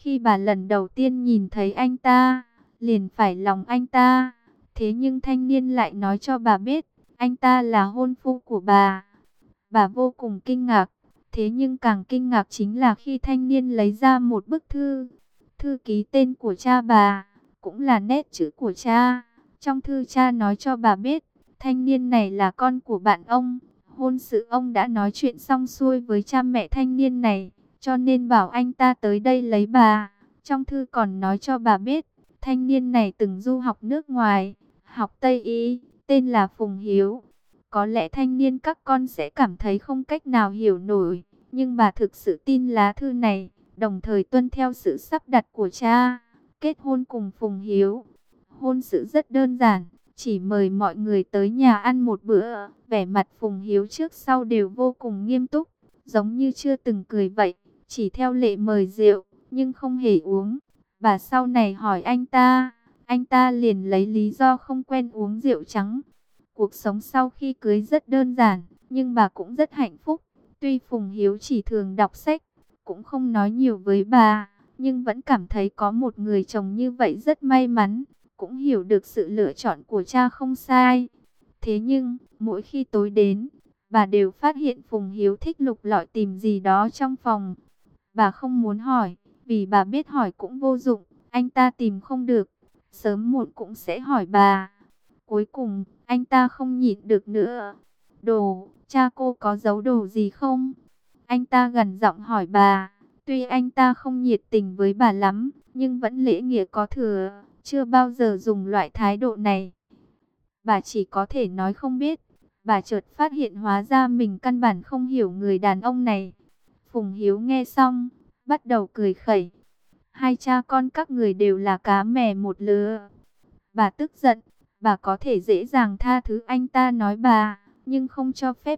Khi bà lần đầu tiên nhìn thấy anh ta, liền phải lòng anh ta. Thế nhưng thanh niên lại nói cho bà biết, anh ta là hôn phu của bà. Bà vô cùng kinh ngạc. Thế nhưng càng kinh ngạc chính là khi thanh niên lấy ra một bức thư. Thư ký tên của cha bà, cũng là nét chữ của cha. Trong thư cha nói cho bà biết, thanh niên này là con của bạn ông. Hôn sự ông đã nói chuyện xong xuôi với cha mẹ thanh niên này, cho nên bảo anh ta tới đây lấy bà. Trong thư còn nói cho bà biết, thanh niên này từng du học nước ngoài, học Tây Y, tên là Phùng Hiếu. Có lẽ thanh niên các con sẽ cảm thấy không cách nào hiểu nổi, nhưng bà thực sự tin lá thư này, đồng thời tuân theo sự sắp đặt của cha, kết hôn cùng Phùng Hiếu. Hôn sự rất đơn giản, chỉ mời mọi người tới nhà ăn một bữa. Vẻ mặt Phùng Hiếu trước sau đều vô cùng nghiêm túc, giống như chưa từng cười vậy, chỉ theo lệ mời rượu, nhưng không hề uống. Bà sau này hỏi anh ta liền lấy lý do không quen uống rượu trắng. Cuộc sống sau khi cưới rất đơn giản, nhưng bà cũng rất hạnh phúc. Tuy Phùng Hiếu chỉ thường đọc sách, cũng không nói nhiều với bà, nhưng vẫn cảm thấy có một người chồng như vậy rất may mắn, cũng hiểu được sự lựa chọn của cha không sai. Thế nhưng, mỗi khi tối đến, bà đều phát hiện Phùng Hiếu thích lục lọi tìm gì đó trong phòng. Bà không muốn hỏi, vì bà biết hỏi cũng vô dụng, anh ta tìm không được, sớm muộn cũng sẽ hỏi bà. Cuối cùng, anh ta không nhịn được nữa. Cha cô có giấu đồ gì không? Anh ta gần giọng hỏi bà. Tuy anh ta không nhiệt tình với bà lắm, nhưng vẫn lễ nghĩa có thừa, chưa bao giờ dùng loại thái độ này. Bà chỉ có thể nói không biết. Bà chợt phát hiện hóa ra mình căn bản không hiểu người đàn ông này. Phùng Hiếu nghe xong, bắt đầu cười khẩy. Hai cha con các người đều là cá mè một lứa. Bà tức giận, bà có thể dễ dàng tha thứ anh ta nói bà, nhưng không cho phép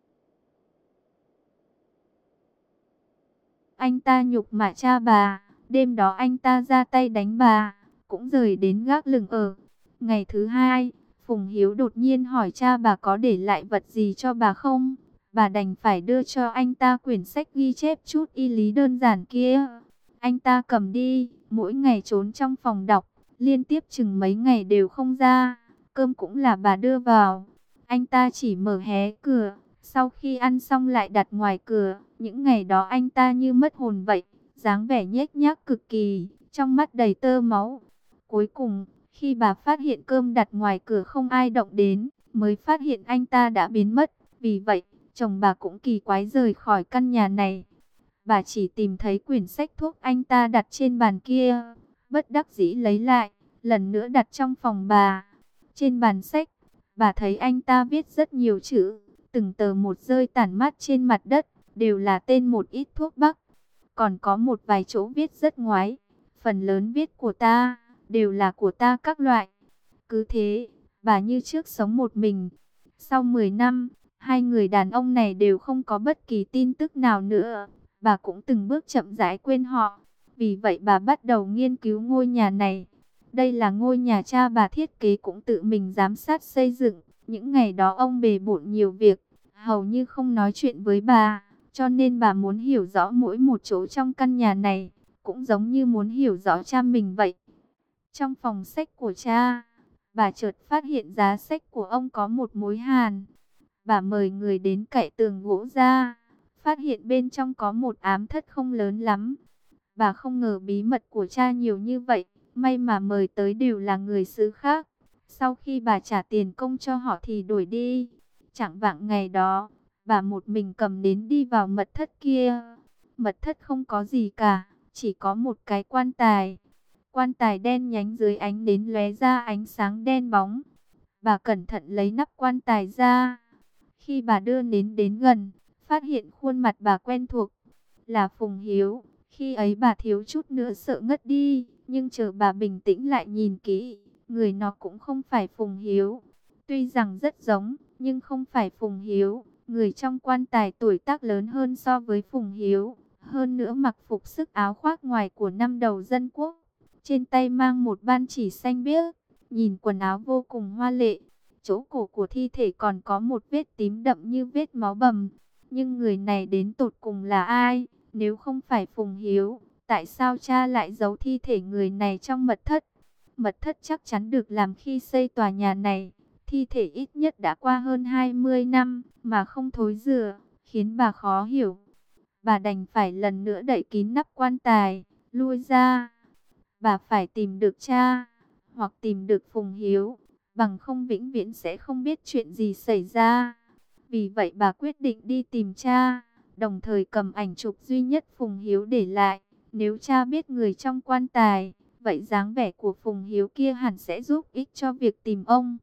anh ta nhục mạ cha bà. Đêm đó anh ta ra tay đánh bà, cũng rời đến gác lửng ở. Ngày thứ hai, Phùng Hiếu đột nhiên hỏi cha bà có để lại vật gì cho bà không. Bà đành phải đưa cho anh ta quyển sách ghi chép chút y lý đơn giản kia. Anh ta cầm đi, mỗi ngày trốn trong phòng đọc, liên tiếp chừng mấy ngày đều không ra. Cơm cũng là bà đưa vào. Anh ta chỉ mở hé cửa, sau khi ăn xong lại đặt ngoài cửa. Những ngày đó anh ta như mất hồn vậy, dáng vẻ nhếch nhác cực kỳ, trong mắt đầy tơ máu. Cuối cùng, khi bà phát hiện cơm đặt ngoài cửa không ai động đến, mới phát hiện anh ta đã biến mất. Vì vậy, chồng bà cũng kỳ quái rời khỏi căn nhà này. Bà chỉ tìm thấy quyển sách thuốc anh ta đặt trên bàn kia, bất đắc dĩ lấy lại, lần nữa đặt trong phòng bà. Trên bàn sách, bà thấy anh ta viết rất nhiều chữ, từng tờ một rơi tản mát trên mặt đất, đều là tên một ít thuốc bắc. Còn có một vài chỗ viết rất ngoái, phần lớn viết của ta, đều là của ta các loại. Cứ thế, bà như trước sống một mình. Sau 10 năm, hai người đàn ông này đều không có bất kỳ tin tức nào nữa. Bà cũng từng bước chậm rãi quên họ. Vì vậy bà bắt đầu nghiên cứu ngôi nhà này. Đây là ngôi nhà cha bà thiết kế cũng tự mình giám sát xây dựng. Những ngày đó ông bề bộn nhiều việc, hầu như không nói chuyện với bà. Cho nên bà muốn hiểu rõ mỗi một chỗ trong căn nhà này, cũng giống như muốn hiểu rõ cha mình vậy. Trong phòng sách của cha, bà chợt phát hiện giá sách của ông có một mối hàn. Bà mời người đến cạy tường gỗ ra, phát hiện bên trong có một ám thất không lớn lắm. Bà không ngờ bí mật của cha nhiều như vậy, may mà mời tới đều là người xứ khác. Sau khi bà trả tiền công cho họ thì đuổi đi. Chẳng vạng ngày đó, bà một mình cầm nến đi vào mật thất kia. Mật thất không có gì cả, chỉ có một cái quan tài. Quan tài đen nhánh dưới ánh nến lóe ra ánh sáng đen bóng. Bà cẩn thận lấy nắp quan tài ra. Khi bà đưa nến đến gần, phát hiện khuôn mặt bà quen thuộc, là Phùng Hiếu. Khi ấy bà thiếu chút nữa sợ ngất đi, nhưng chờ bà bình tĩnh lại nhìn kỹ, người nó cũng không phải Phùng Hiếu. Tuy rằng rất giống, nhưng không phải Phùng Hiếu. Người trong quan tài tuổi tác lớn hơn so với Phùng Hiếu, hơn nữa mặc phục sức áo khoác ngoài của năm đầu dân quốc. Trên tay mang một ban chỉ xanh biếc, nhìn quần áo vô cùng hoa lệ. Chỗ cổ của thi thể còn có một vết tím đậm như vết máu bầm. Nhưng người này đến tột cùng là ai? Nếu không phải Phùng Hiếu, Tại sao cha lại giấu thi thể người này trong mật thất? Mật thất chắc chắn được làm khi xây tòa nhà này. Thi thể ít nhất đã qua hơn 20 năm mà không thối rữa, khiến bà khó hiểu. Bà đành phải lần nữa đậy kín nắp quan tài, lui ra. Bà phải tìm được cha, hoặc tìm được Phùng Hiếu, bằng không vĩnh viễn sẽ không biết chuyện gì xảy ra. Vì vậy bà quyết định đi tìm cha, đồng thời cầm ảnh chụp duy nhất Phùng Hiếu để lại. Nếu cha biết người trong quan tài, vậy dáng vẻ của Phùng Hiếu kia hẳn sẽ giúp ích cho việc tìm ông.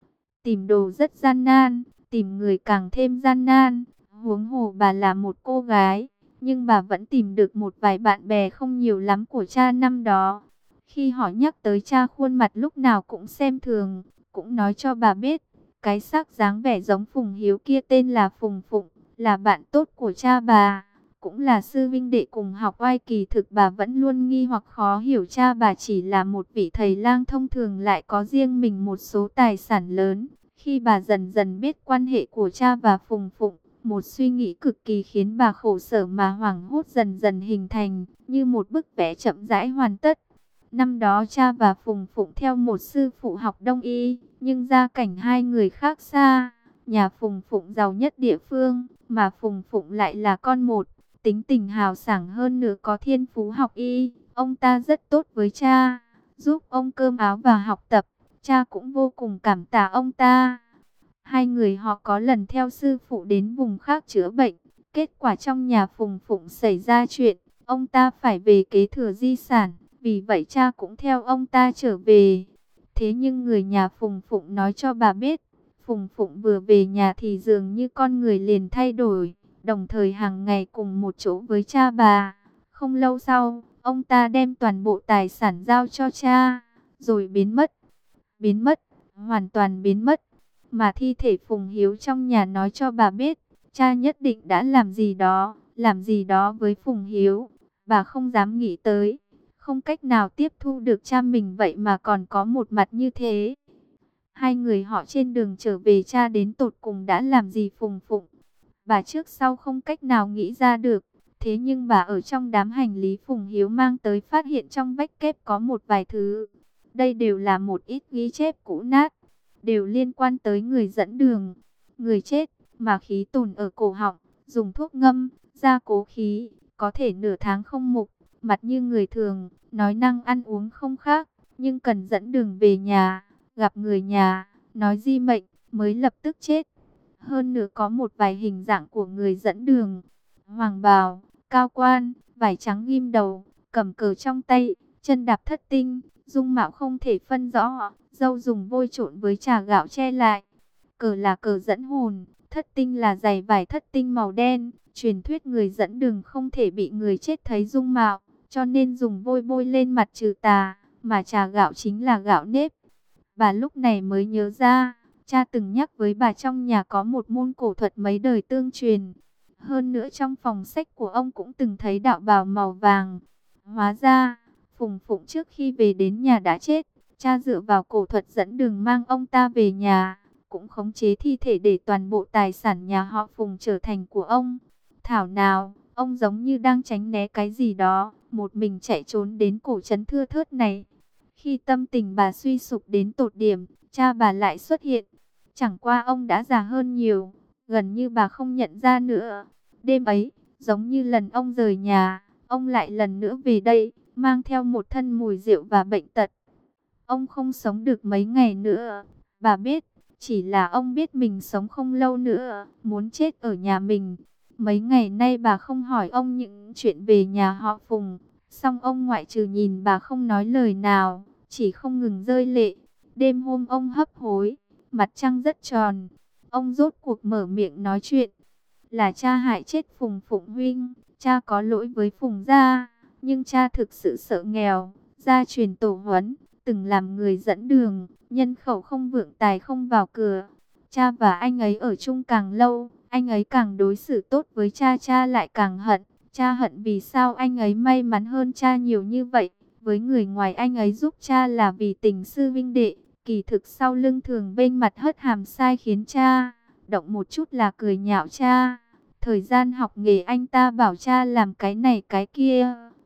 Tìm đồ rất gian nan, tìm người càng thêm gian nan. Huống hồ bà là một cô gái, nhưng bà vẫn tìm được một vài bạn bè không nhiều lắm của cha năm đó. Khi họ nhắc tới cha, khuôn mặt lúc nào cũng xem thường, cũng nói cho bà biết, cái xác dáng vẻ giống Phùng Hiếu kia tên là Phùng Phụng, là bạn tốt của cha bà, cũng là sư vinh đệ cùng học oai. Kỳ thực bà vẫn luôn nghi hoặc khó hiểu cha bà chỉ là một vị thầy lang thông thường lại có riêng mình một số tài sản lớn. Khi bà dần dần biết quan hệ của cha và Phùng Phụng, một suy nghĩ cực kỳ khiến bà khổ sở mà hoảng hốt dần dần hình thành, như một bức vẽ chậm rãi hoàn tất. Năm đó cha và Phùng Phụng theo một sư phụ học Đông y, nhưng gia cảnh hai người khác xa. Nhà Phùng Phụng giàu nhất địa phương, mà Phùng Phụng lại là con một, tính tình hào sảng hơn nữa có thiên phú học y. Ông ta rất tốt với cha, giúp ông cơm áo và học tập. Cha cũng vô cùng cảm tạ ông ta. Hai người họ có lần theo sư phụ đến vùng khác chữa bệnh. Kết quả trong nhà Phùng Phụng xảy ra chuyện, ông ta phải về kế thừa di sản. Vì vậy cha cũng theo ông ta trở về. Thế nhưng người nhà Phùng Phụng nói cho bà biết, Phùng Phụng vừa về nhà thì dường như con người liền thay đổi, đồng thời hàng ngày cùng một chỗ với cha bà. Không lâu sau, ông ta đem toàn bộ tài sản giao cho cha, rồi biến mất. Biến mất, hoàn toàn biến mất. Mà thi thể Phùng Hiếu trong nhà nói cho bà biết, cha nhất định đã làm gì đó với Phùng Hiếu. Bà không dám nghĩ tới, không cách nào tiếp thu được cha mình vậy mà còn có một mặt như thế. Hai người họ trên đường trở về, cha đến tột cùng đã làm gì Phùng Phụng, bà trước sau không cách nào nghĩ ra được. Thế nhưng bà ở trong đám hành lý Phùng Hiếu mang tới phát hiện trong vách kép có một vài thứ. Đây đều là một ít ghi chép cũ nát, đều liên quan tới người dẫn đường. Người chết mà khí tồn ở cổ họng, dùng thuốc ngâm, gia cố khí, có thể nửa tháng không mục, mặt như người thường, nói năng ăn uống không khác, nhưng cần dẫn đường về nhà, gặp người nhà, nói di mệnh, mới lập tức chết. Hơn nữa có một vài hình dạng của người dẫn đường, hoàng bào, cao quan, vải trắng ghim đầu, cầm cờ trong tay, chân đạp thất tinh, dung mạo không thể phân rõ, râu dùng vôi trộn với trà gạo che lại. Cờ là cờ dẫn hồn, thất tinh là giày vải thất tinh màu đen. Truyền thuyết người dẫn đường không thể bị người chết thấy dung mạo, cho nên dùng vôi bôi lên mặt trừ tà, mà trà gạo chính là gạo nếp. Bà lúc này mới nhớ ra, cha từng nhắc với bà trong nhà có một môn cổ thuật mấy đời tương truyền. Hơn nữa trong phòng sách của ông cũng từng thấy đạo bào màu vàng. Hóa ra, Phùng Phụng trước khi về đến nhà đã chết. Cha dựa vào cổ thuật dẫn đường mang ông ta về nhà, cũng khống chế thi thể để toàn bộ tài sản nhà họ Phùng trở thành của ông. Thảo nào, ông giống như đang tránh né cái gì đó, một mình chạy trốn đến cổ trấn thưa thớt này. Khi tâm tình bà suy sụp đến tột điểm, cha bà lại xuất hiện. Chẳng qua ông đã già hơn nhiều, gần như bà không nhận ra nữa. Đêm ấy, giống như lần ông rời nhà, ông lại lần nữa về đây, mang theo một thân mùi rượu và bệnh tật. Ông không sống được mấy ngày nữa, bà biết, chỉ là ông biết mình sống không lâu nữa, muốn chết ở nhà mình. Mấy ngày nay bà không hỏi ông những chuyện về nhà họ Phùng, song ông ngoại trừ nhìn bà không nói lời nào, chỉ không ngừng rơi lệ. Đêm hôm ông hấp hối, mặt trăng rất tròn, ông rốt cuộc mở miệng nói chuyện. Là cha hại chết Phùng Phụng huynh, cha có lỗi với Phùng gia, nhưng cha thực sự sợ nghèo, gia truyền tổ huấn, từng làm người dẫn đường, nhân khẩu không vượng tài không vào cửa. Cha và anh ấy ở chung càng lâu, anh ấy càng đối xử tốt với cha, cha lại càng hận. Cha hận vì sao anh ấy may mắn hơn cha nhiều như vậy. Với người ngoài anh ấy giúp cha là vì tình sư vinh đệ, kỳ thực sau lưng thường bên mặt hất hàm sai khiến cha, động một chút là cười nhạo cha. Thời gian học nghề anh ta bảo cha làm cái này cái kia,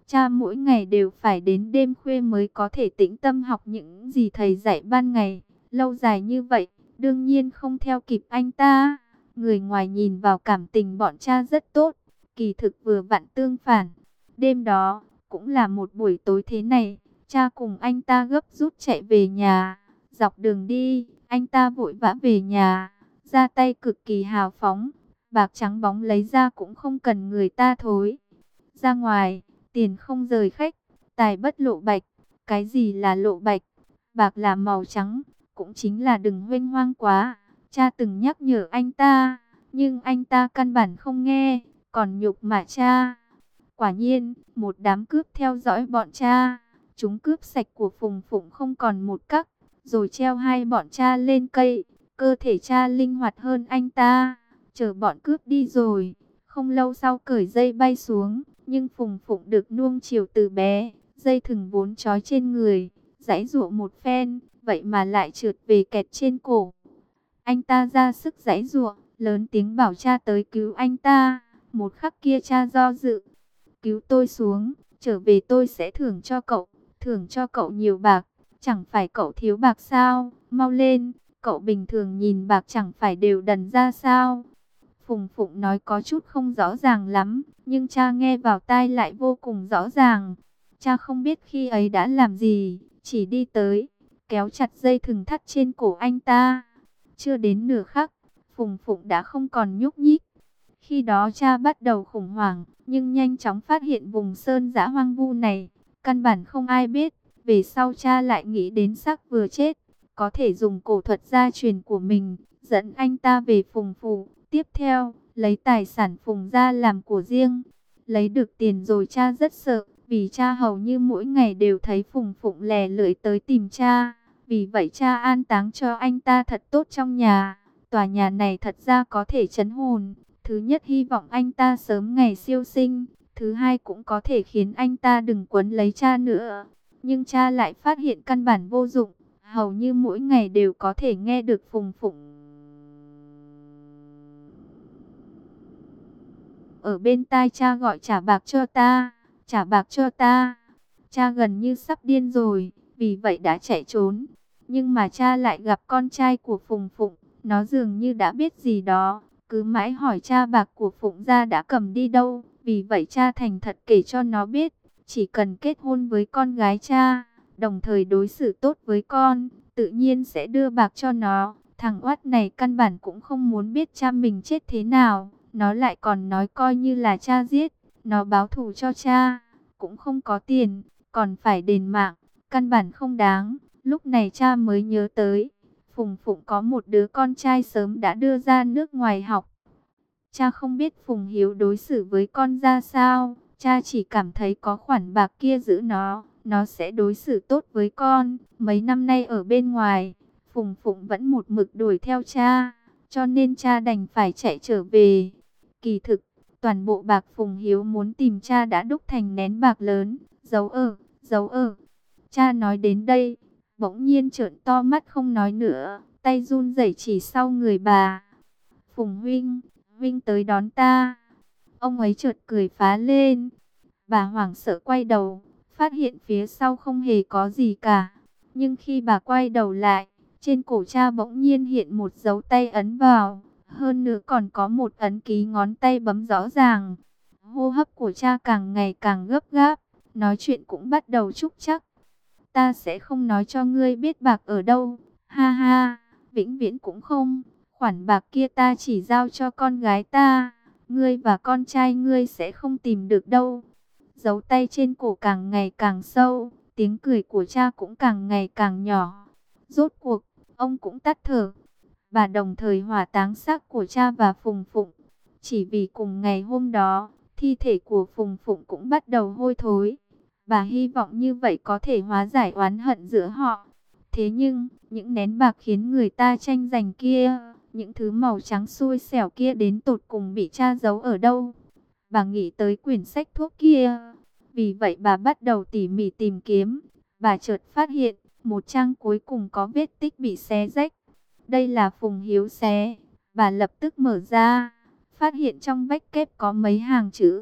Cha mỗi ngày đều phải đến đêm khuya mới có thể tĩnh tâm học những gì thầy dạy ban ngày. Lâu dài như vậy, đương nhiên không theo kịp anh ta. Người ngoài nhìn vào cảm tình bọn cha rất tốt, kỳ thực vừa vặn tương phản. Đêm đó, cũng là một buổi tối thế này, cha cùng anh ta gấp rút chạy về nhà. Dọc đường đi, anh ta vội vã về nhà, ra tay cực kỳ hào phóng. Bạc trắng bóng lấy ra cũng không cần người ta thối. Ra ngoài, tiền không rời khách, tài bất lộ bạch. Cái gì là lộ bạch? Bạc là màu trắng, cũng chính là đừng huênh hoang quá. Cha từng nhắc nhở anh ta, nhưng anh ta căn bản không nghe, còn nhục mạ cha. Quả nhiên, một đám cướp theo dõi bọn cha. Chúng cướp sạch của Phùng Phụng không còn một cắc, rồi treo hai bọn cha lên cây. Cơ thể cha linh hoạt hơn anh ta. Chờ bọn cướp đi rồi, không lâu sau cởi dây bay xuống. Nhưng Phùng Phụng được nuông chiều từ bé, dây thừng vốn trói trên người, giãy giụa một phen, vậy mà lại trượt về kẹt trên cổ. Anh ta ra sức giãy giụa, lớn tiếng bảo cha tới cứu anh ta. Một khắc kia cha do dự, cứu tôi xuống, trở về tôi sẽ thưởng cho cậu nhiều bạc. Chẳng phải cậu thiếu bạc sao? Mau lên, cậu bình thường nhìn bạc chẳng phải đều đần ra sao? Phùng Phụng nói có chút không rõ ràng lắm, nhưng cha nghe vào tai lại vô cùng rõ ràng. Cha không biết khi ấy đã làm gì, chỉ đi tới, kéo chặt dây thừng thắt trên cổ anh ta. Chưa đến nửa khắc, Phùng Phụng đã không còn nhúc nhích. Khi đó cha bắt đầu khủng hoảng, nhưng nhanh chóng phát hiện vùng sơn dã hoang vu này, căn bản không ai biết. Về sau cha lại nghĩ đến xác vừa chết, có thể dùng cổ thuật gia truyền của mình, dẫn anh ta về Phùng phủ. Tiếp theo, lấy tài sản Phùng ra làm của riêng. Lấy được tiền rồi cha rất sợ, vì cha hầu như mỗi ngày đều thấy Phùng Phụng lè lưỡi tới tìm cha. Vì vậy cha an táng cho anh ta thật tốt trong nhà. Tòa nhà này thật ra có thể trấn hồn. Thứ nhất hy vọng anh ta sớm ngày siêu sinh. Thứ hai cũng có thể khiến anh ta đừng quấn lấy cha nữa. Nhưng cha lại phát hiện căn bản vô dụng. Hầu như mỗi ngày đều có thể nghe được Phùng Phụng ở bên tai cha gọi trả bạc cho ta, trả bạc cho ta. Cha gần như sắp điên rồi, vì vậy đã chạy trốn. Nhưng mà cha lại gặp con trai của Phùng Phụng, nó dường như đã biết gì đó, cứ mãi hỏi cha bạc của Phụng gia đã cầm đi đâu. Vì vậy cha thành thật kể cho nó biết, chỉ cần kết hôn với con gái cha, đồng thời đối xử tốt với con, tự nhiên sẽ đưa bạc cho nó. Thằng oát này căn bản cũng không muốn biết cha mình chết thế nào. Nó lại còn nói coi như là cha giết, nó báo thù cho cha, cũng không có tiền, còn phải đền mạng, căn bản không đáng. Lúc này cha mới nhớ tới, Phùng Phụng có một đứa con trai sớm đã đưa ra nước ngoài học. Cha không biết Phùng Hiếu đối xử với con ra sao, cha chỉ cảm thấy có khoản bạc kia giữ nó sẽ đối xử tốt với con. Mấy năm nay ở bên ngoài, Phùng Phụng vẫn một mực đuổi theo cha, cho nên cha đành phải chạy trở về. Kỳ thực, toàn bộ bạc Phùng Hiếu muốn tìm cha đã đúc thành nén bạc lớn, giấu ở. Cha nói đến đây, bỗng nhiên trợn to mắt không nói nữa, tay run rẩy chỉ sau người bà. Phùng huynh tới đón ta. Ông ấy chợt cười phá lên. Bà hoảng sợ quay đầu, phát hiện phía sau không hề có gì cả. Nhưng khi bà quay đầu lại, trên cổ cha bỗng nhiên hiện một dấu tay ấn vào. Hơn nữa còn có một ấn ký ngón tay bấm rõ ràng. Hô hấp của cha càng ngày càng gấp gáp, nói chuyện cũng bắt đầu trúc trắc. Ta sẽ không nói cho ngươi biết bạc ở đâu. Ha ha, vĩnh viễn cũng không. Khoản bạc kia ta chỉ giao cho con gái ta. Ngươi và con trai ngươi sẽ không tìm được đâu. Dấu tay trên cổ càng ngày càng sâu, tiếng cười của cha cũng càng ngày càng nhỏ. Rốt cuộc, ông cũng tắt thở. Bà đồng thời hỏa táng xác của cha và Phùng Phụng. Chỉ vì cùng ngày hôm đó, thi thể của Phùng Phụng cũng bắt đầu hôi thối. Bà hy vọng như vậy có thể hóa giải oán hận giữa họ. Thế nhưng, những nén bạc khiến người ta tranh giành kia, những thứ màu trắng xui xẻo kia đến tột cùng bị cha giấu ở đâu? Bà nghĩ tới quyển sách thuốc kia. Vì vậy bà bắt đầu tỉ mỉ tìm kiếm. Bà chợt phát hiện, một trang cuối cùng có vết tích bị xé rách. Đây là Phùng Hiếu xé. Bà lập tức mở ra, phát hiện trong vách kép có mấy hàng chữ.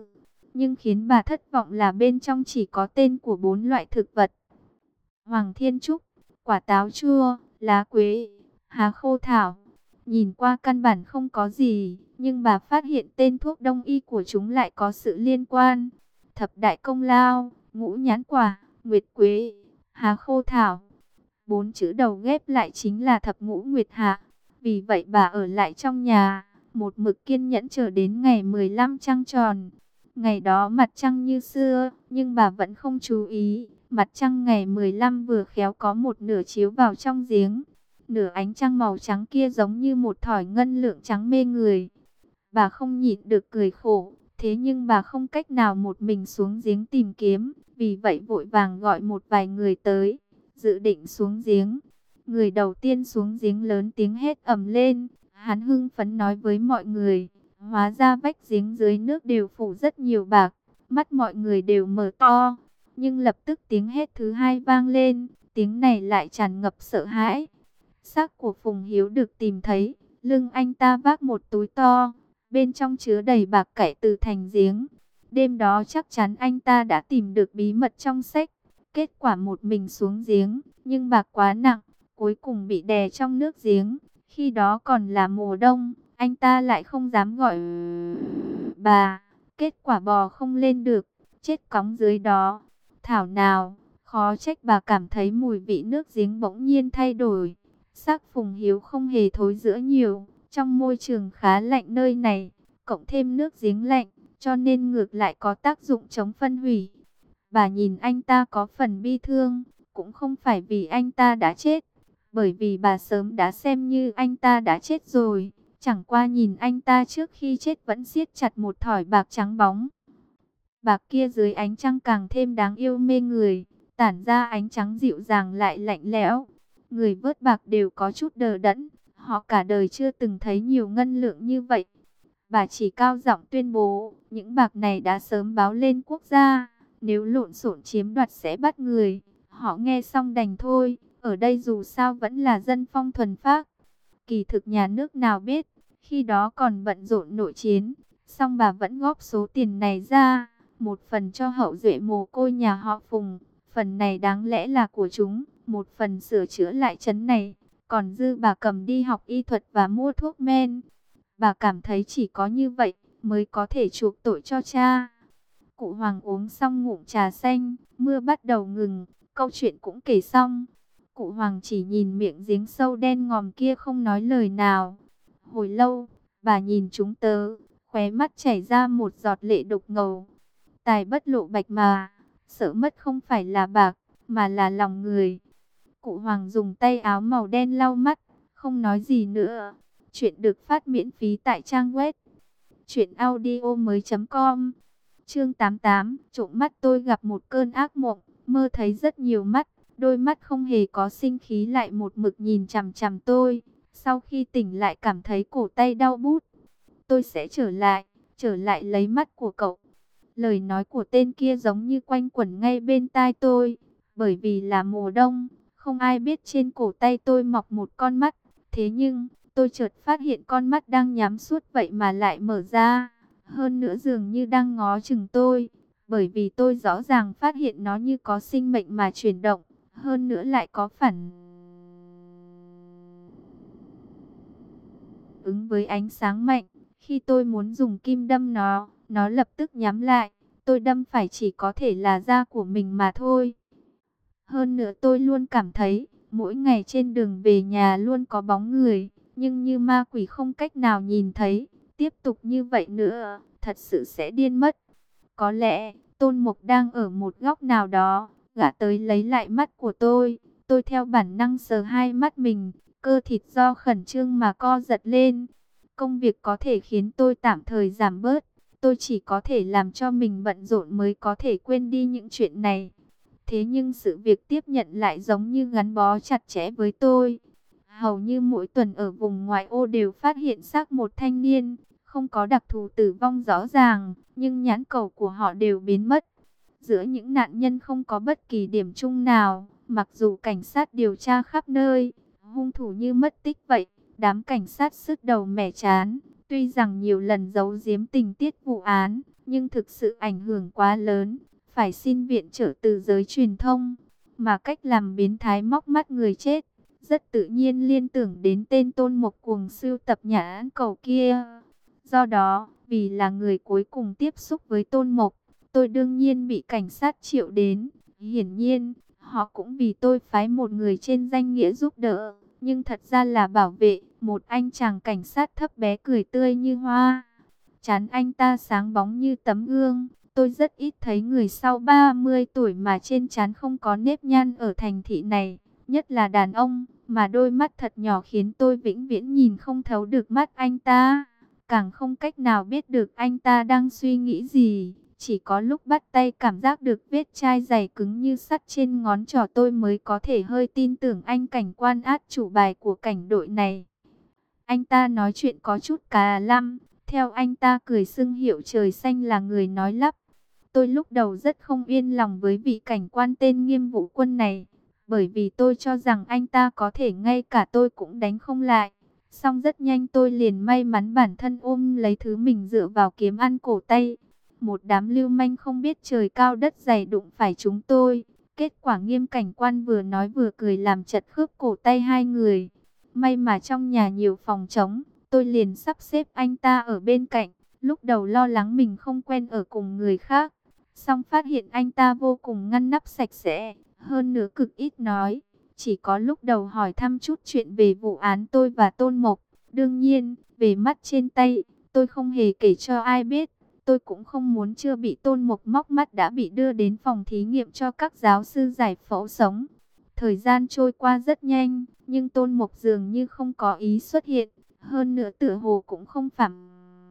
nhưng khiến bà thất vọng là bên trong chỉ có tên của 4 loại thực vật: Hoàng Thiên Trúc, quả táo chua, lá quế, hà khô thảo. Nhìn qua căn bản không có gì, nhưng bà phát hiện tên thuốc đông y của chúng lại có sự liên quan. Thập đại công lao, ngũ nhãn quả, nguyệt quế, hà khô thảo. 4 chữ đầu ghép lại chính là thập ngũ nguyệt hạ. Vì vậy bà ở lại trong nhà, một mực kiên nhẫn chờ đến ngày 15 trăng tròn. Ngày đó mặt trăng như xưa, nhưng bà vẫn không chú ý. Mặt trăng ngày 15 vừa khéo có một nửa chiếu vào trong giếng. Nửa ánh trăng màu trắng kia giống như một thỏi ngân lượng trắng mê người. Bà không nhịn được cười khổ, thế nhưng bà không cách nào một mình xuống giếng tìm kiếm. Vì vậy vội vàng gọi một vài người tới, dự định xuống giếng. Người đầu tiên xuống giếng lớn tiếng hét ầm lên. Hắn hưng phấn nói với mọi người, hóa ra vách giếng dưới nước đều phủ rất nhiều bạc. Mắt mọi người đều mở to. Nhưng lập tức tiếng hét thứ hai vang lên, tiếng này lại tràn ngập sợ hãi. Xác của Phùng Hiếu được tìm thấy, lưng anh ta vác một túi to, bên trong chứa đầy bạc cải từ thành giếng. Đêm đó chắc chắn anh ta đã tìm được bí mật trong sách. Kết quả một mình xuống giếng, nhưng bạc quá nặng, cuối cùng bị đè trong nước giếng. Khi đó còn là mùa đông, anh ta lại không dám gọi bà. Kết quả bò không lên được, chết cóng dưới đó. Thảo nào, khó trách bà cảm thấy mùi vị nước giếng bỗng nhiên thay đổi. Xác Phùng Hiếu không hề thối rữa nhiều, trong môi trường khá lạnh nơi này, cộng thêm nước giếng lạnh, cho nên ngược lại có tác dụng chống phân hủy. Bà nhìn anh ta có phần bi thương, cũng không phải vì anh ta đã chết, bởi vì bà sớm đã xem như anh ta đã chết rồi. Chẳng qua nhìn anh ta trước khi chết vẫn siết chặt một thỏi bạc trắng bóng. Bạc kia dưới ánh trăng càng thêm đáng yêu mê người, tản ra ánh trắng dịu dàng lại lạnh lẽo. Người vớt bạc đều có chút đờ đẫn, họ cả đời chưa từng thấy nhiều ngân lượng như vậy. Bà chỉ cao giọng tuyên bố, những bạc này đã sớm báo lên quốc gia, nếu lộn xộn chiếm đoạt sẽ bắt người. Họ nghe xong đành thôi, ở đây dù sao vẫn là dân phong thuần phác. Kỳ thực nhà nước nào biết, khi đó còn bận rộn nội chiến, song bà vẫn góp số tiền này ra, một phần cho hậu duệ mồ côi nhà họ Phùng, phần này đáng lẽ là của chúng, một phần sửa chữa lại trấn này, còn dư bà cầm đi học y thuật và mua thuốc men. Bà cảm thấy chỉ có như vậy mới có thể chuộc tội cho cha. Cụ Hoàng uống xong ngụm trà xanh, mưa bắt đầu ngừng, câu chuyện cũng kể xong. Cụ Hoàng chỉ nhìn miệng giếng sâu đen ngòm kia không nói lời nào. Hồi lâu, bà nhìn chúng tớ, khóe mắt chảy ra một giọt lệ đục ngầu. Tài bất lộ bạch mà, sợ mất không phải là bạc, mà là lòng người. Cụ Hoàng dùng tay áo màu đen lau mắt, không nói gì nữa. Chuyện được phát miễn phí tại trang web truyệnaudiomoi.com. Chương 88, trộm mắt. Tôi gặp một cơn ác mộng, mơ thấy rất nhiều mắt, đôi mắt không hề có sinh khí lại một mực nhìn chằm chằm tôi. Sau khi tỉnh lại cảm thấy cổ tay đau bút. Tôi sẽ trở lại lấy mắt của cậu. Lời nói của tên kia giống như quanh quẩn ngay bên tai tôi. Bởi vì là mùa đông, không ai biết trên cổ tay tôi mọc một con mắt. Thế nhưng, tôi chợt phát hiện con mắt đang nhắm suốt vậy mà lại mở ra. Hơn nữa dường như đang ngó chừng tôi. Bởi vì tôi rõ ràng phát hiện nó như có sinh mệnh mà chuyển động. Hơn nữa lại có phản ứng với ánh sáng mạnh. Khi tôi muốn dùng kim đâm nó lập tức nhắm lại. Tôi đâm phải chỉ có thể là da của mình mà thôi. Hơn nữa tôi luôn cảm thấy, mỗi ngày trên đường về nhà luôn có bóng người, nhưng như ma quỷ không cách nào nhìn thấy. Tiếp tục như vậy nữa, thật sự sẽ điên mất. Có lẽ, Tôn Mục đang ở một góc nào đó, gã tới lấy lại mắt của tôi. Tôi theo bản năng sờ hai mắt mình, cơ thịt do khẩn trương mà co giật lên. Công việc có thể khiến tôi tạm thời giảm bớt. Tôi chỉ có thể làm cho mình bận rộn mới có thể quên đi những chuyện này. Thế nhưng sự việc tiếp nhận lại giống như gắn bó chặt chẽ với tôi. Hầu như mỗi tuần ở vùng ngoại ô đều phát hiện xác một thanh niên, không có đặc thù tử vong rõ ràng, nhưng nhãn cầu của họ đều biến mất. Giữa những nạn nhân không có bất kỳ điểm chung nào, mặc dù cảnh sát điều tra khắp nơi, hung thủ như mất tích vậy. Đám cảnh sát sứt đầu mẻ trán, tuy rằng nhiều lần giấu giếm tình tiết vụ án, nhưng thực sự ảnh hưởng quá lớn, phải xin viện trợ từ giới truyền thông. Mà cách làm biến thái móc mắt người chết, rất tự nhiên liên tưởng đến tên Tôn Mộc cuồng sưu tập nhà án cầu kia. Do đó, vì là người cuối cùng tiếp xúc với Tôn Mộc, tôi đương nhiên bị cảnh sát triệu đến. Hiển nhiên, họ cũng vì tôi phái một người trên danh nghĩa giúp đỡ, nhưng thật ra là bảo vệ. Một anh chàng cảnh sát thấp bé cười tươi như hoa. Trán anh ta sáng bóng như tấm gương. Tôi rất ít thấy người sau 30 tuổi mà trên trán không có nếp nhăn ở thành thị này, nhất là đàn ông, mà đôi mắt thật nhỏ khiến tôi vĩnh viễn nhìn không thấu được mắt anh ta, càng không cách nào biết được anh ta đang suy nghĩ gì. Chỉ có lúc bắt tay cảm giác được vết chai dày cứng như sắt trên ngón trỏ tôi mới có thể hơi tin tưởng anh cảnh quan át chủ bài của cảnh đội này. Anh ta nói chuyện có chút cà lăm, theo anh ta cười xưng hiệu trời xanh là người nói lắp. Tôi lúc đầu rất không yên lòng với vị cảnh quan tên Nghiêm Vũ Quân này, bởi vì tôi cho rằng anh ta có thể ngay cả tôi cũng đánh không lại. Song rất nhanh tôi liền may mắn bản thân ôm lấy thứ mình dựa vào kiếm ăn cổ tay. Một đám lưu manh không biết trời cao đất dày đụng phải chúng tôi. Kết quả Nghiêm cảnh quan vừa nói vừa cười làm chật khớp cổ tay hai người. May mà trong nhà nhiều phòng trống, tôi liền sắp xếp anh ta ở bên cạnh. Lúc đầu lo lắng mình không quen ở cùng người khác, song phát hiện anh ta vô cùng ngăn nắp sạch sẽ, hơn nữa cực ít nói. Chỉ có lúc đầu hỏi thăm chút chuyện về vụ án tôi và Tôn Mộc. Đương nhiên, về mắt trên tay, tôi không hề kể cho ai biết. Tôi cũng không muốn chưa bị Tôn Mộc móc mắt đã bị đưa đến phòng thí nghiệm cho các giáo sư giải phẫu sống. Thời gian trôi qua rất nhanh, nhưng Tôn Mộc dường như không có ý xuất hiện. Hơn nữa tựa hồ cũng không phản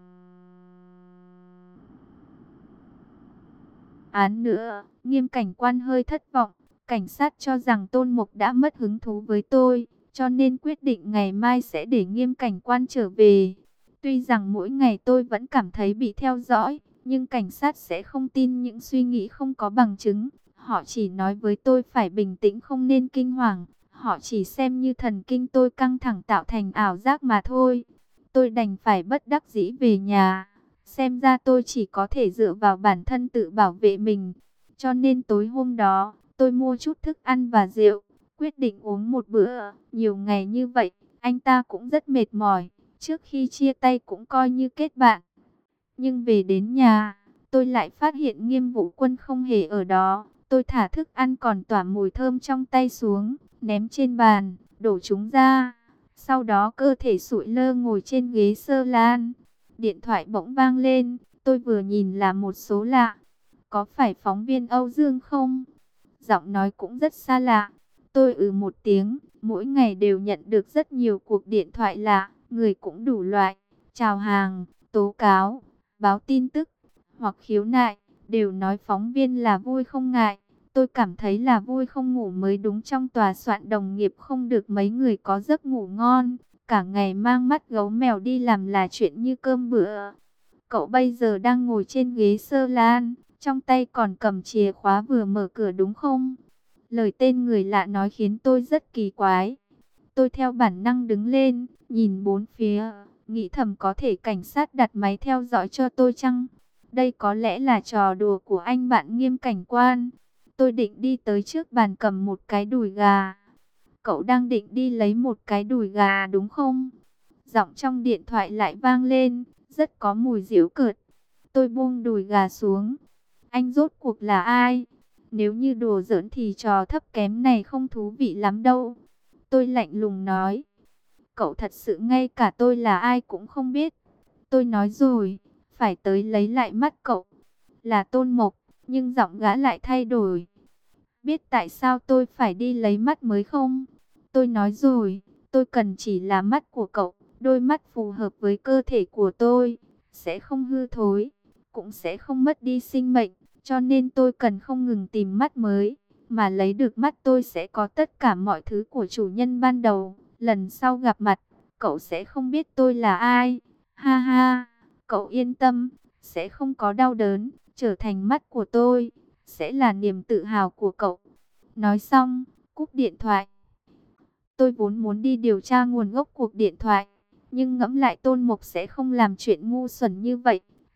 án nữa. Nghiêm cảnh quan hơi thất vọng. Cảnh sát cho rằng Tôn Mộc đã mất hứng thú với tôi, cho nên quyết định ngày mai sẽ để Nghiêm cảnh quan trở về. Tuy rằng mỗi ngày tôi vẫn cảm thấy bị theo dõi, nhưng cảnh sát sẽ không tin những suy nghĩ không có bằng chứng. Họ chỉ nói với tôi phải bình tĩnh, không nên kinh hoàng. Họ chỉ xem như thần kinh tôi căng thẳng tạo thành ảo giác mà thôi. Tôi đành phải bất đắc dĩ về nhà. Xem ra tôi chỉ có thể dựa vào bản thân tự bảo vệ mình. Cho nên tối hôm đó, tôi mua chút thức ăn và rượu, quyết định uống một bữa. Nhiều ngày như vậy, anh ta cũng rất mệt mỏi. Trước khi chia tay cũng coi như kết bạn. Nhưng về đến nhà, tôi lại phát hiện Nghiêm Vũ Quân không hề ở đó. Tôi thả thức ăn còn tỏa mùi thơm trong tay xuống, ném trên bàn, đổ chúng ra. Sau đó cơ thể sụi lơ ngồi trên ghế sơ lan. Điện thoại bỗng vang lên, tôi vừa nhìn là một số lạ. Có phải phóng viên Âu Dương không? Giọng nói cũng rất xa lạ. Tôi một tiếng, mỗi ngày đều nhận được rất nhiều cuộc điện thoại lạ, người cũng đủ loại, chào hàng, tố cáo, báo tin tức, hoặc khiếu nại, đều nói phóng viên là vui không ngại. Tôi cảm thấy là vui không ngủ mới đúng, trong tòa soạn đồng nghiệp không được mấy người có giấc ngủ ngon, cả ngày mang mắt gấu mèo đi làm là chuyện như cơm bữa. Cậu bây giờ đang ngồi trên ghế sơ lan, trong tay còn cầm chìa khóa vừa mở cửa đúng không? Lời tên người lạ nói khiến tôi rất kỳ quái. Tôi theo bản năng đứng lên, nhìn bốn phía, nghĩ thầm có thể cảnh sát đặt máy theo dõi cho tôi chăng? Đây có lẽ là trò đùa của anh bạn Nghiêm cảnh quan. Tôi định đi tới trước bàn cầm một cái đùi gà. Cậu đang định đi lấy một cái đùi gà đúng không? Giọng trong điện thoại lại vang lên, rất có mùi giễu cợt. Tôi buông đùi gà xuống. Anh rốt cuộc là ai? Nếu như đùa giỡn thì trò thấp kém này không thú vị lắm đâu. Tôi lạnh lùng nói. Cậu thật sự ngay cả tôi là ai cũng không biết. Tôi nói rồi, phải tới lấy lại mắt cậu. Là Tôn Mộc, nhưng giọng gã lại thay đổi. Biết tại sao tôi phải đi lấy mắt mới không? Tôi nói rồi, tôi cần chỉ là mắt của cậu. Đôi mắt phù hợp với cơ thể của tôi, sẽ không hư thối, cũng sẽ không mất đi sinh mệnh. Cho nên tôi cần không ngừng tìm mắt mới, mà lấy được mắt tôi sẽ có tất cả mọi thứ của chủ nhân ban đầu. Lần sau gặp mặt, cậu sẽ không biết tôi là ai. Ha ha, cậu yên tâm, sẽ không có đau đớn. Trở thành mắt của tôi, sẽ là niềm tự hào của cậu. Nói xong, cúp điện thoại. Tôi vốn muốn đi điều tra nguồn gốc cuộc điện thoại, nhưng ngẫm lại Tôn Mộc sẽ không làm chuyện ngu xuẩn như vậy.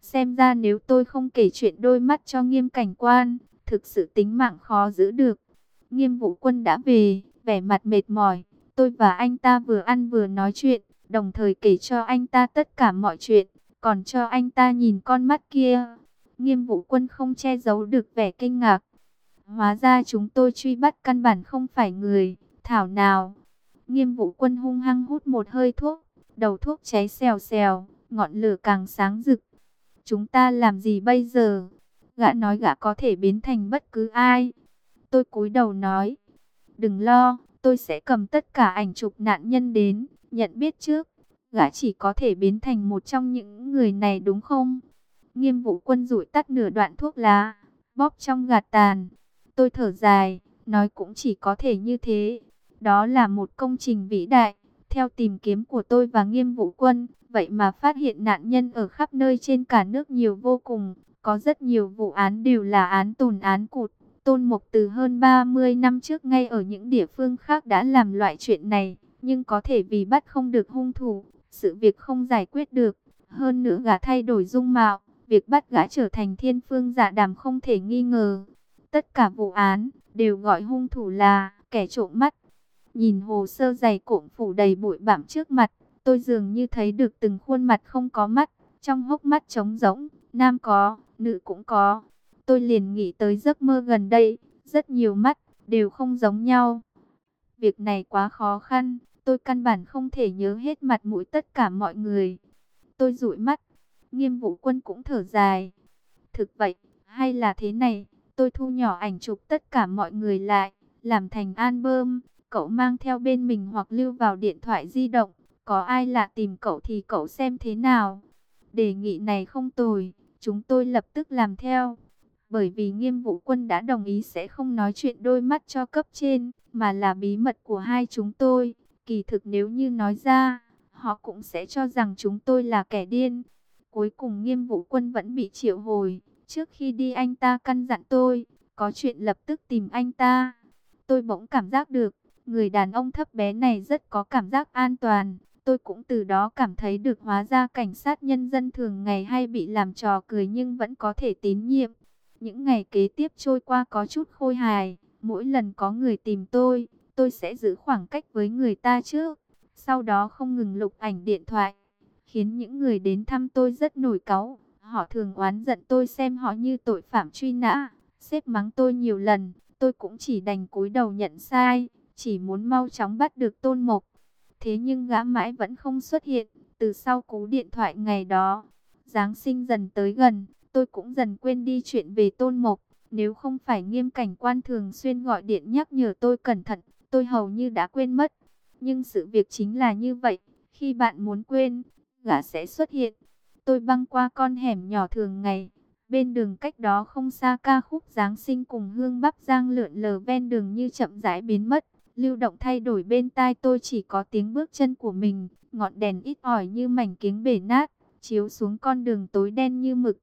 Xem ra nếu tôi không kể chuyện đôi mắt cho Nghiêm cảnh quan, thực sự tính mạng khó giữ được. Nghiêm Vũ Quân đã về, vẻ mặt mệt mỏi. Tôi và anh ta vừa ăn vừa nói chuyện, đồng thời kể cho anh ta tất cả mọi chuyện, còn cho anh ta nhìn con mắt kia. Nghiêm Vũ Quân không che giấu được vẻ kinh ngạc. Hóa ra chúng tôi truy bắt căn bản không phải người, thảo nào. Nghiêm Vũ Quân hung hăng hút một hơi thuốc, đầu thuốc cháy xèo xèo, ngọn lửa càng sáng rực. Chúng ta làm gì bây giờ? Gã nói gã có thể biến thành bất cứ ai. Tôi cúi đầu nói, đừng lo, tôi sẽ cầm tất cả ảnh chụp nạn nhân đến, nhận biết trước. Gã chỉ có thể biến thành một trong những người này đúng không? Nghiêm Vũ Quân rụi tắt nửa đoạn thuốc lá, bóp trong gạt tàn. Tôi thở dài, nói cũng chỉ có thể như thế. Đó là một công trình vĩ đại. Theo tìm kiếm của tôi và Nghiêm Vũ Quân, vậy mà phát hiện nạn nhân ở khắp nơi trên cả nước nhiều vô cùng. Có rất nhiều vụ án đều là án tồn án cụt. Tôn Mục từ hơn 30 năm trước ngay ở những địa phương khác đã làm loại chuyện này. Nhưng có thể vì bắt không được hung thủ, sự việc không giải quyết được. Hơn nữa gã thay đổi dung mạo, việc bắt gã trở thành thiên phương dạ đàm không thể nghi ngờ. Tất cả vụ án đều gọi hung thủ là kẻ trộm mắt. Nhìn hồ sơ dày cộm phủ đầy bụi bặm trước mặt, tôi dường như thấy được từng khuôn mặt không có mắt, trong hốc mắt trống rỗng, nam có, nữ cũng có. Tôi liền nghĩ tới giấc mơ gần đây, rất nhiều mắt, đều không giống nhau. Việc này quá khó khăn, tôi căn bản không thể nhớ hết mặt mũi tất cả mọi người. Tôi dụi mắt, Nghiêm Vũ Quân cũng thở dài. Thực vậy, hay là thế này, tôi thu nhỏ ảnh chụp tất cả mọi người lại, làm thành album, cậu mang theo bên mình hoặc lưu vào điện thoại di động. Có ai lạ tìm cậu thì cậu xem thế nào. Đề nghị này không tồi, chúng tôi lập tức làm theo. Bởi vì Nghiêm Vũ Quân đã đồng ý sẽ không nói chuyện đôi mắt cho cấp trên, mà là bí mật của hai chúng tôi. Kỳ thực nếu như nói ra, họ cũng sẽ cho rằng chúng tôi là kẻ điên. Cuối cùng Nghiêm Vũ Quân vẫn bị triệu hồi. Trước khi đi anh ta căn dặn tôi, có chuyện lập tức tìm anh ta. Tôi bỗng cảm giác được, người đàn ông thấp bé này rất có cảm giác an toàn. Tôi cũng từ đó cảm thấy được hóa ra cảnh sát nhân dân thường ngày hay bị làm trò cười nhưng vẫn có thể tín nhiệm. Những ngày kế tiếp trôi qua có chút khôi hài. Mỗi lần có người tìm tôi sẽ giữ khoảng cách với người ta trước. Sau đó không ngừng lục ảnh điện thoại, khiến những người đến thăm tôi rất nổi cáu. Họ thường oán giận tôi xem họ như tội phạm truy nã, sếp mắng tôi nhiều lần. Tôi cũng chỉ đành cúi đầu nhận sai, chỉ muốn mau chóng bắt được Tôn Mộc. Thế nhưng gã mãi vẫn không xuất hiện. Từ sau cú điện thoại ngày đó, Giáng sinh dần tới gần, tôi cũng dần quên đi chuyện về Tôn Mộc. Nếu không phải Nghiêm cảnh quan thường xuyên gọi điện nhắc nhở tôi cẩn thận, tôi hầu như đã quên mất. Nhưng sự việc chính là như vậy, khi bạn muốn quên, gã sẽ xuất hiện. Tôi băng qua con hẻm nhỏ thường ngày. Bên đường cách đó không xa ca khúc Giáng sinh cùng hương bắp rang lượn lờ ven đường như chậm rãi biến mất. Lưu động thay đổi bên tai tôi chỉ có tiếng bước chân của mình. Ngọn đèn ít ỏi như mảnh kính bể nát, chiếu xuống con đường tối đen như mực.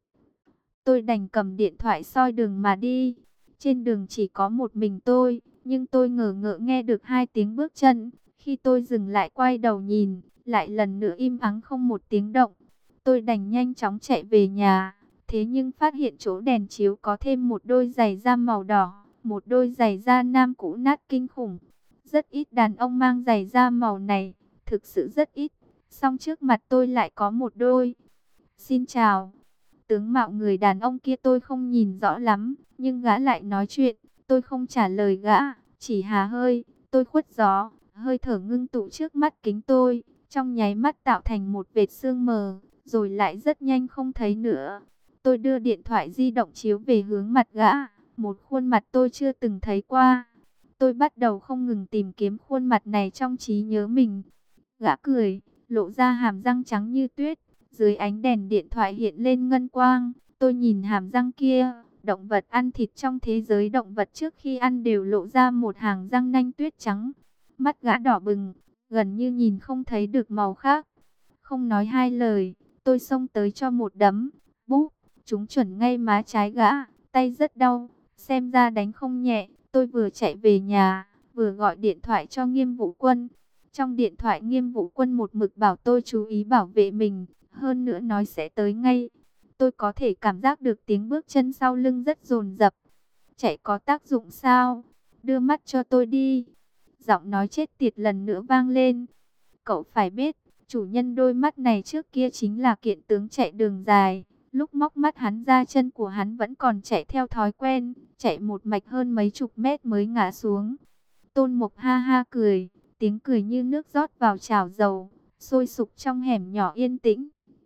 Tôi đành cầm điện thoại soi đường mà đi. Trên đường chỉ có một mình tôi, nhưng tôi ngờ ngợ nghe được hai tiếng bước chân. Khi tôi dừng lại quay đầu nhìn, lại lần nữa im ắng không một tiếng động. Tôi đành nhanh chóng chạy về nhà. Thế nhưng phát hiện chỗ đèn chiếu có thêm một đôi giày da màu đỏ, một đôi giày da nam cũ nát kinh khủng. Rất ít đàn ông mang giày da màu này, thực sự rất ít. Song trước mặt tôi lại có một đôi. Xin chào. Tướng mạo người đàn ông kia tôi không nhìn rõ lắm, nhưng gã lại nói chuyện. Tôi không trả lời gã, chỉ hà hơi. Tôi khuất gió, hơi thở ngưng tụ trước mắt kính tôi, trong nháy mắt tạo thành một vệt sương mờ, rồi lại rất nhanh không thấy nữa. Tôi đưa điện thoại di động chiếu về hướng mặt gã, một khuôn mặt tôi chưa từng thấy qua. Tôi bắt đầu không ngừng tìm kiếm khuôn mặt này trong trí nhớ mình. Gã cười, lộ ra hàm răng trắng như tuyết. Dưới ánh đèn điện thoại hiện lên ngân quang. Tôi nhìn hàm răng kia. Động vật ăn thịt trong thế giới động vật trước khi ăn đều lộ ra một hàng răng nanh tuyết trắng. Mắt gã đỏ bừng, gần như nhìn không thấy được màu khác. Không nói hai lời, tôi xông tới cho một đấm. Búp, trúng chuẩn ngay má trái gã. Tay rất đau, xem ra đánh không nhẹ. Tôi vừa chạy về nhà, vừa gọi điện thoại cho Nghiêm Vũ Quân. Trong điện thoại Nghiêm Vũ Quân một mực bảo tôi chú ý bảo vệ mình, hơn nữa nói sẽ tới ngay. Tôi có thể cảm giác được tiếng bước chân sau lưng rất dồn dập. Chạy có tác dụng sao? Đưa mắt cho tôi đi. Giọng nói chết tiệt lần nữa vang lên. Cậu phải biết, chủ nhân đôi mắt này trước kia chính là kiện tướng chạy đường dài. Lúc móc mắt hắn ra, chân của hắn vẫn còn chạy theo thói quen, chạy một mạch hơn mấy chục mét mới ngã xuống. Tôn Mục ha ha cười, tiếng cười như nước rót vào chảo dầu, sôi sục trong hẻm nhỏ yên tĩnh.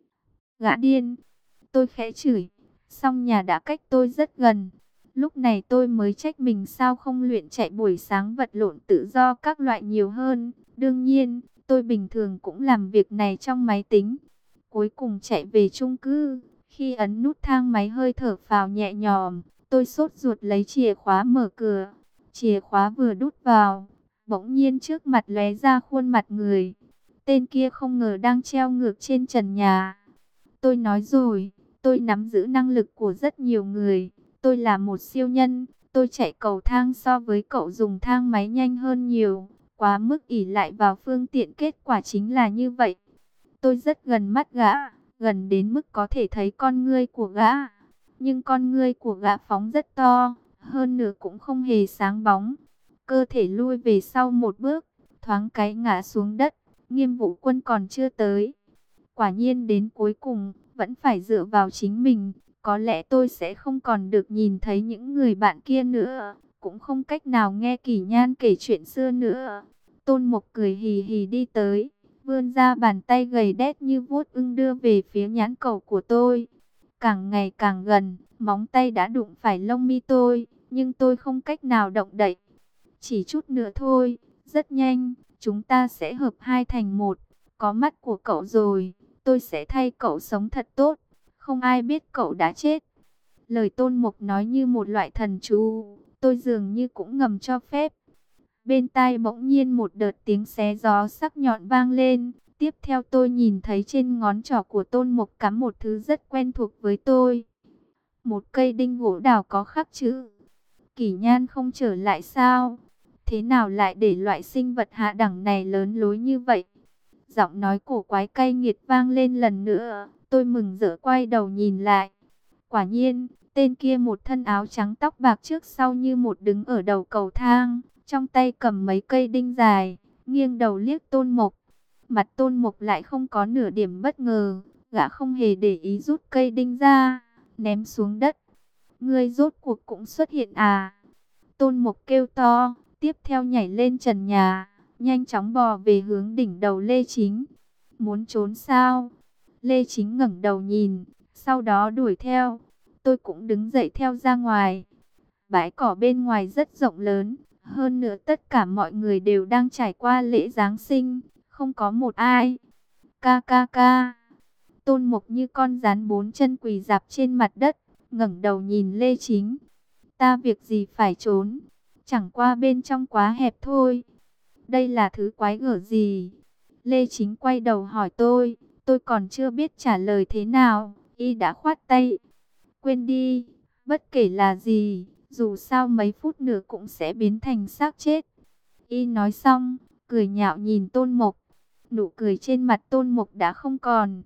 Gã điên, tôi khẽ chửi, song nhà đã cách tôi rất gần. Lúc này tôi mới trách mình sao không luyện chạy buổi sáng vật lộn tự do các loại nhiều hơn. Đương nhiên, tôi bình thường cũng làm việc này trong máy tính. Cuối cùng chạy về chung cư, khi ấn nút thang máy hơi thở phào nhẹ nhõm, tôi sốt ruột lấy chìa khóa mở cửa. Chìa khóa vừa đút vào, bỗng nhiên trước mặt lóe ra khuôn mặt người. Tên kia không ngờ đang treo ngược trên trần nhà. Tôi nói rồi, tôi nắm giữ năng lực của rất nhiều người. Tôi là một siêu nhân, tôi chạy cầu thang so với cậu dùng thang máy nhanh hơn nhiều. Quá mức ỷ lại vào phương tiện, kết quả chính là như vậy. Tôi rất gần mắt gã, gần đến mức có thể thấy con ngươi của gã. Nhưng con ngươi của gã phóng rất to, hơn nữa cũng không hề sáng bóng. Cơ thể lui về sau một bước, thoáng cái ngã xuống đất. Nghiêm Vũ Quân còn chưa tới. Quả nhiên đến cuối cùng, vẫn phải dựa vào chính mình. Có lẽ tôi sẽ không còn được nhìn thấy những người bạn kia nữa, cũng không cách nào nghe Kỷ Nhan kể chuyện xưa nữa. Tôn Mục cười hì hì đi tới, vươn ra bàn tay gầy đét như vuốt ưng đưa về phía nhãn cầu của tôi. Càng ngày càng gần, móng tay đã đụng phải lông mi tôi, nhưng tôi không cách nào động đậy. Chỉ chút nữa thôi, rất nhanh, chúng ta sẽ hợp hai thành một. Có mắt của cậu rồi, tôi sẽ thay cậu sống thật tốt. Không ai biết cậu đã chết. Lời Tôn Mục nói như một loại thần chú, tôi dường như cũng ngầm cho phép. Bên tai bỗng nhiên một đợt tiếng xé gió sắc nhọn vang lên. Tiếp theo tôi nhìn thấy trên ngón trỏ của Tôn Mục cắm một thứ rất quen thuộc với tôi. Một cây đinh gỗ đào có khắc chữ. Kỷ Nhan không trở lại sao? Thế nào lại để loại sinh vật hạ đẳng này lớn lối như vậy? Giọng nói cổ quái cay nghiệt vang lên lần nữa. Tôi mừng rỡ quay đầu nhìn lại. Quả nhiên, tên kia một thân áo trắng tóc bạc trước sau như một đứng ở đầu cầu thang, trong tay cầm mấy cây đinh dài, nghiêng đầu liếc Tôn Mục. Mặt Tôn Mục lại không có nửa điểm bất ngờ, gã không hề để ý rút cây đinh ra, ném xuống đất. Ngươi rốt cuộc cũng xuất hiện à? Tôn Mục kêu to, tiếp theo nhảy lên trần nhà, nhanh chóng bò về hướng đỉnh đầu Lê Chính. Muốn trốn sao? Lê Chính ngẩng đầu nhìn, sau đó đuổi theo. Tôi cũng đứng dậy theo ra ngoài. Bãi cỏ bên ngoài rất rộng lớn, hơn nữa tất cả mọi người đều đang trải qua lễ Giáng sinh, không có một ai. Ca ca ca. Tôn Mục như con rắn bốn chân quỳ rạp trên mặt đất, ngẩng đầu nhìn Lê Chính. Ta việc gì phải trốn? Chẳng qua bên trong quá hẹp thôi. Đây là thứ quái gở gì? Lê Chính quay đầu hỏi tôi còn chưa biết trả lời thế nào, y đã khoát tay. Quên đi, bất kể là gì, dù sao mấy phút nữa cũng sẽ biến thành xác chết. Y nói xong, cười nhạo nhìn Tôn Mục. Nụ cười trên mặt Tôn Mục đã không còn.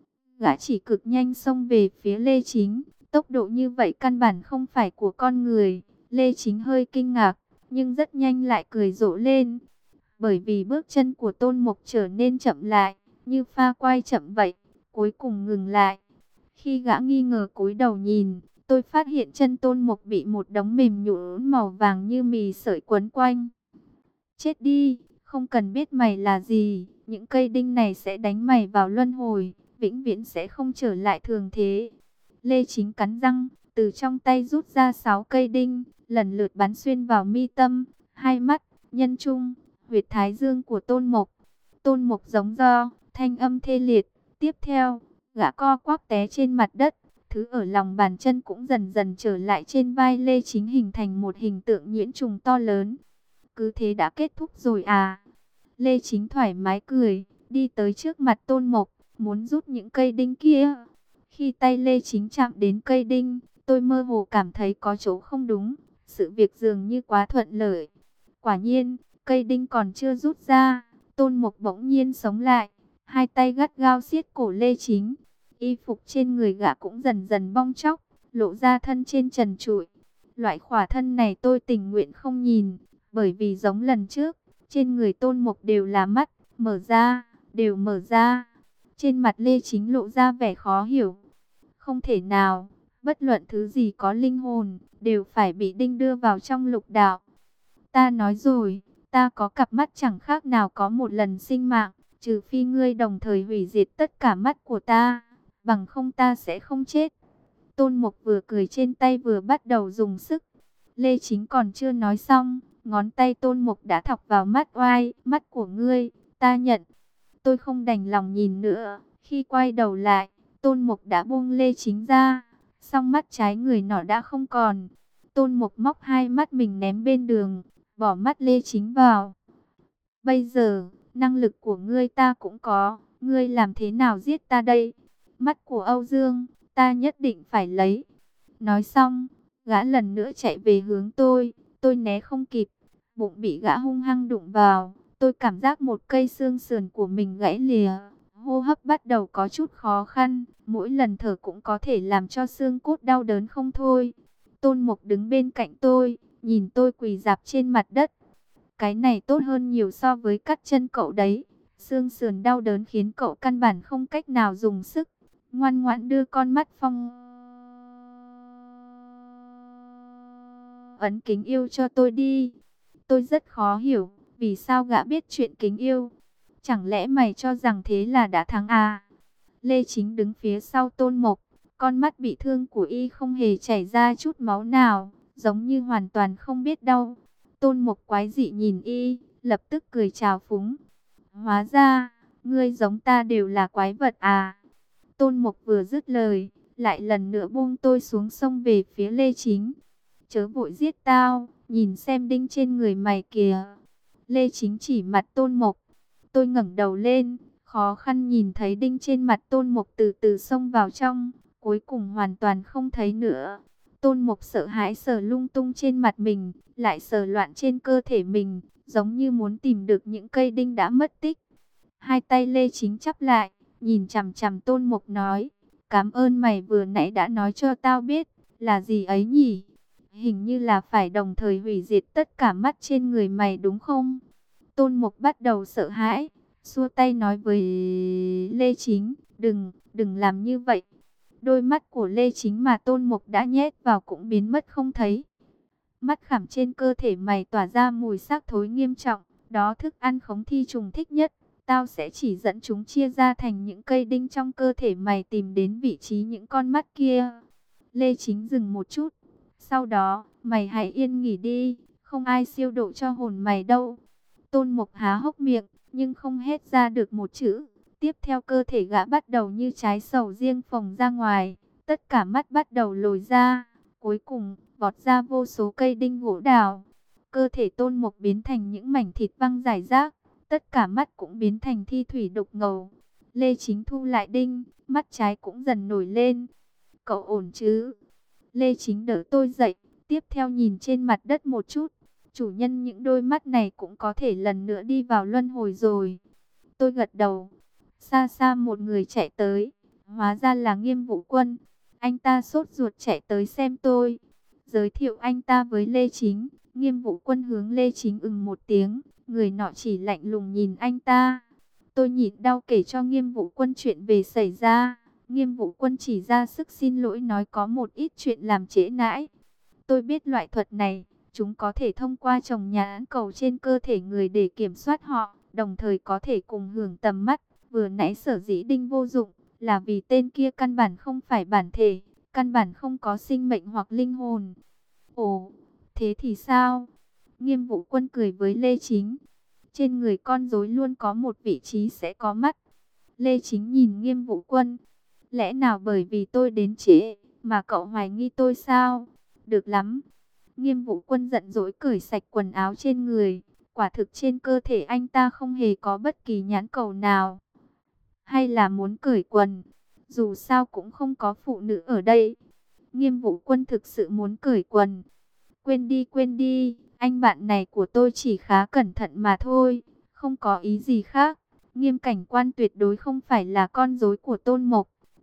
Gã chỉ cực nhanh xông về phía Lê Chính. Tốc độ như vậy căn bản không phải của con người. Lê Chính hơi kinh ngạc, nhưng rất nhanh lại cười rộ lên. Bởi vì bước chân của Tôn Mục trở nên chậm lại, như pha quay chậm vậy, cuối cùng ngừng lại. Khi gã nghi ngờ cúi đầu nhìn, tôi phát hiện chân Tôn Mục bị một đống mềm nhũn màu vàng như mì sợi quấn quanh. Chết đi, không cần biết mày là gì, những cây đinh này sẽ đánh mày vào luân hồi, vĩnh viễn sẽ không trở lại thường thế. Lê Chính cắn răng, từ trong tay rút ra 6 cây đinh, lần lượt bắn xuyên vào mi tâm, hai mắt, nhân trung, huyệt thái dương của Tôn Mục. Tôn Mục giống gió, thanh âm thê liệt. Tiếp theo, gã co quắp té trên mặt đất, thứ ở lòng bàn chân cũng dần dần trở lại trên vai Lê Chính, hình thành một hình tượng nhuyễn trùng to lớn. Cứ thế đã kết thúc rồi à? Lê Chính thoải mái cười, đi tới trước mặt Tôn Mục, muốn rút những cây đinh kia. Khi tay Lê Chính chạm đến cây đinh, tôi mơ hồ cảm thấy có chỗ không đúng, sự việc dường như quá thuận lợi. Quả nhiên, cây đinh còn chưa rút ra, Tôn Mục bỗng nhiên sống lại, hai tay gắt gao siết cổ Lê Chính. Y phục trên người gã cũng dần dần bong tróc, lộ ra thân trên trần trụi. Loại khỏa thân này tôi tình nguyện không nhìn, bởi vì giống lần trước, trên người Tôn Mục đều là mắt, mở ra, đều mở ra. Trên mặt Lê Chính lộ ra vẻ khó hiểu. Không thể nào, bất luận thứ gì có linh hồn, đều phải bị đinh đưa vào trong lục đạo. Ta nói rồi, ta có cặp mắt chẳng khác nào có một lần sinh mạng, trừ phi ngươi đồng thời hủy diệt tất cả mắt của ta, bằng không ta sẽ không chết. Tôn Mục vừa cười trên tay vừa bắt đầu dùng sức. Lê Chính còn chưa nói xong, ngón tay Tôn Mục đã thọc vào mắt oai, mắt của ngươi, ta nhận. Tôi không đành lòng nhìn nữa, khi quay đầu lại, Tôn Mục đã buông Lê Chính ra, song mắt trái người nọ đã không còn. Tôn Mục móc hai mắt mình ném bên đường, bỏ mắt Lê Chính vào. Bây giờ, năng lực của ngươi ta cũng có, ngươi làm thế nào giết ta đây? Mắt của Âu Dương, ta nhất định phải lấy. Nói xong, gã lần nữa chạy về hướng tôi né không kịp, bụng bị gã hung hăng đụng vào. Tôi cảm giác một cây xương sườn của mình gãy lìa, hô hấp bắt đầu có chút khó khăn, mỗi lần thở cũng có thể làm cho xương cốt đau đớn không thôi. Tôn Mục đứng bên cạnh tôi, nhìn tôi quỳ rạp trên mặt đất. Cái này tốt hơn nhiều so với cắt chân cậu đấy. Xương sườn đau đớn khiến cậu căn bản không cách nào dùng sức. Ngoan ngoãn đưa con mắt phong ấn kính yêu cho tôi đi. Tôi rất khó hiểu, vì sao gã biết chuyện kính yêu. Chẳng lẽ mày cho rằng thế là đã thắng à? Lê Chính đứng phía sau Tôn Mục, con mắt bị thương của y không hề chảy ra chút máu nào, giống như hoàn toàn không biết đau. Tôn Mục quái dị nhìn y, lập tức cười chào phúng. Hóa ra, ngươi giống ta đều là quái vật à? Tôn Mục vừa dứt lời, lại lần nữa buông tôi xuống sông về phía Lê Chính. Chớ vội giết tao, nhìn xem đinh trên người mày kìa. Lê Chính chỉ mặt Tôn Mục. Tôi ngẩng đầu lên, khó khăn nhìn thấy đinh trên mặt Tôn Mục từ từ xông vào trong, cuối cùng hoàn toàn không thấy nữa. Tôn Mục sợ hãi sờ lung tung trên mặt mình, lại sờ loạn trên cơ thể mình, giống như muốn tìm được những cây đinh đã mất tích. Hai tay Lê Chính chắp lại, nhìn chằm chằm Tôn Mục nói, cảm ơn mày vừa nãy đã nói cho tao biết, là gì ấy nhỉ? Hình như là phải đồng thời hủy diệt tất cả mắt trên người mày đúng không? Tôn Mục bắt đầu sợ hãi, xua tay nói với Lê Chính, đừng làm như vậy. Đôi mắt của Lê Chính mà Tôn Mục đã nhét vào cũng biến mất không thấy. Mắt khảm trên cơ thể mày tỏa ra mùi xác thối nghiêm trọng, đó thức ăn khống thi trùng thích nhất. Tao sẽ chỉ dẫn chúng chia ra thành những cây đinh trong cơ thể mày tìm đến vị trí những con mắt kia. Lê Chính dừng một chút. Sau đó, mày hãy yên nghỉ đi, không ai siêu độ cho hồn mày đâu. Tôn Mục há hốc miệng, nhưng không hét ra được một chữ. Tiếp theo cơ thể gã bắt đầu như trái sầu riêng phồng ra ngoài, tất cả mắt bắt đầu lồi ra, cuối cùng vọt ra vô số cây đinh gỗ đào. Cơ thể Tôn Mục biến thành những mảnh thịt văng rải rác, tất cả mắt cũng biến thành thi thủy đục ngầu. Lê Chính thu lại đinh, mắt trái cũng dần nổi lên. Cậu ổn chứ? Lê Chính đỡ tôi dậy, tiếp theo nhìn trên mặt đất một chút. Chủ nhân những đôi mắt này cũng có thể lần nữa đi vào luân hồi rồi. Tôi gật đầu. Xa xa một người chạy tới, hóa ra là Nghiêm Vũ Quân. Anh ta sốt ruột chạy tới xem tôi, giới thiệu anh ta với Lê Chính. Nghiêm Vũ Quân hướng Lê Chính một tiếng, người nọ chỉ lạnh lùng nhìn anh ta. Tôi nhịn đau kể cho Nghiêm Vũ Quân chuyện về xảy ra. Nghiêm Vũ Quân chỉ ra sức xin lỗi, nói có một ít chuyện làm trễ nãi. Tôi biết loại thuật này, chúng có thể thông qua trồng nhãn cầu trên cơ thể người để kiểm soát họ, đồng thời có thể cùng hưởng tầm mắt. Vừa nãy sở dĩ đinh vô dụng, là vì tên kia căn bản không phải bản thể, căn bản không có sinh mệnh hoặc linh hồn. Ồ, thế thì sao? Nghiêm Vũ Quân cười với Lê Chính. Trên người con rối luôn có một vị trí sẽ có mắt. Lê Chính nhìn Nghiêm Vũ Quân. Lẽ nào bởi vì tôi đến trễ, mà cậu hoài nghi tôi sao? Được lắm. Nghiêm Vũ Quân giận dỗi cởi sạch quần áo trên người. Quả thực trên cơ thể anh ta không hề có bất kỳ nhãn cầu nào. Hay là muốn cởi quần? Dù sao cũng không có phụ nữ ở đây. Nghiêm Vũ Quân thực sự muốn cởi quần. Quên đi, anh bạn này của tôi chỉ khá cẩn thận mà thôi, không có ý gì khác. Nghiêm Cảnh Quan tuyệt đối không phải là con rối của Tôn Mục.